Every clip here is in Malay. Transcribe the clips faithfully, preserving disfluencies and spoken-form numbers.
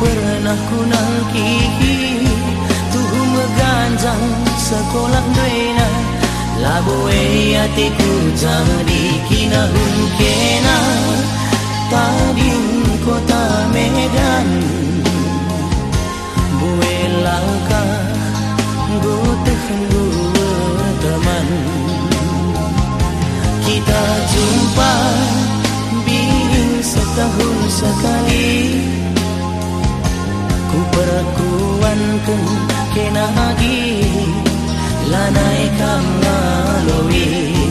pernah ku nangkihi tuhu meganjang sekolah duena laboe hatiku jadi kina hunkena tading kota Medan bue langkah goteh dua teman kita jumpa biring setahun sekali ku perkuankan kena lagi lanai kam ngaloi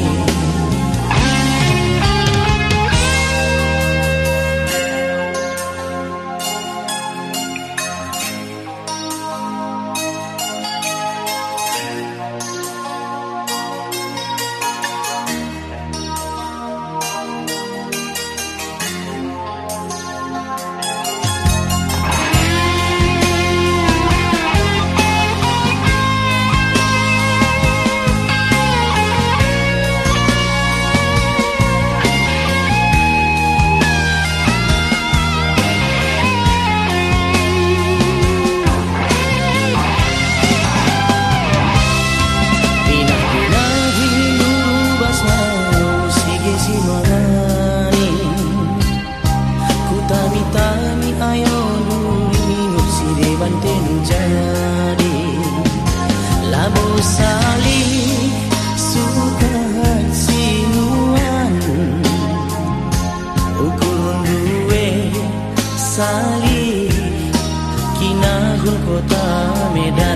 Salih kinahun kota Medan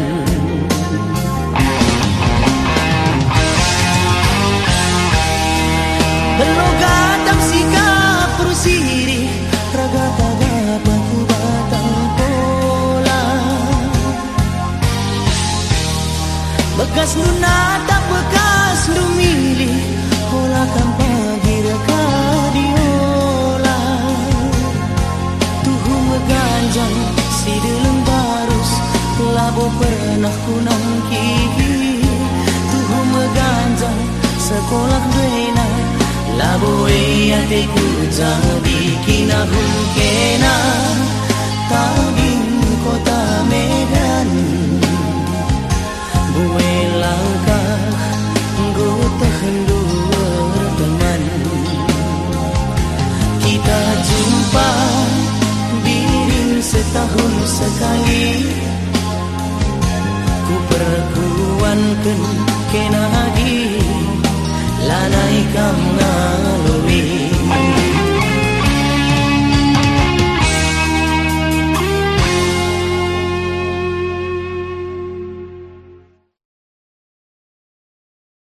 belogatang sikap persiri raga tagap aku batang pola bekas nunata bekas lumili pola kan pagi rekadiola ganjang si deleng barus labo pernah ku nangkihi tuhu meganjang sekolah duena labo e hatiku jadi kina hunkena tading kota Medan bue langkah goteh dua teman kita jumpa setahun sekali ku perkuankan kena lagi lanai kam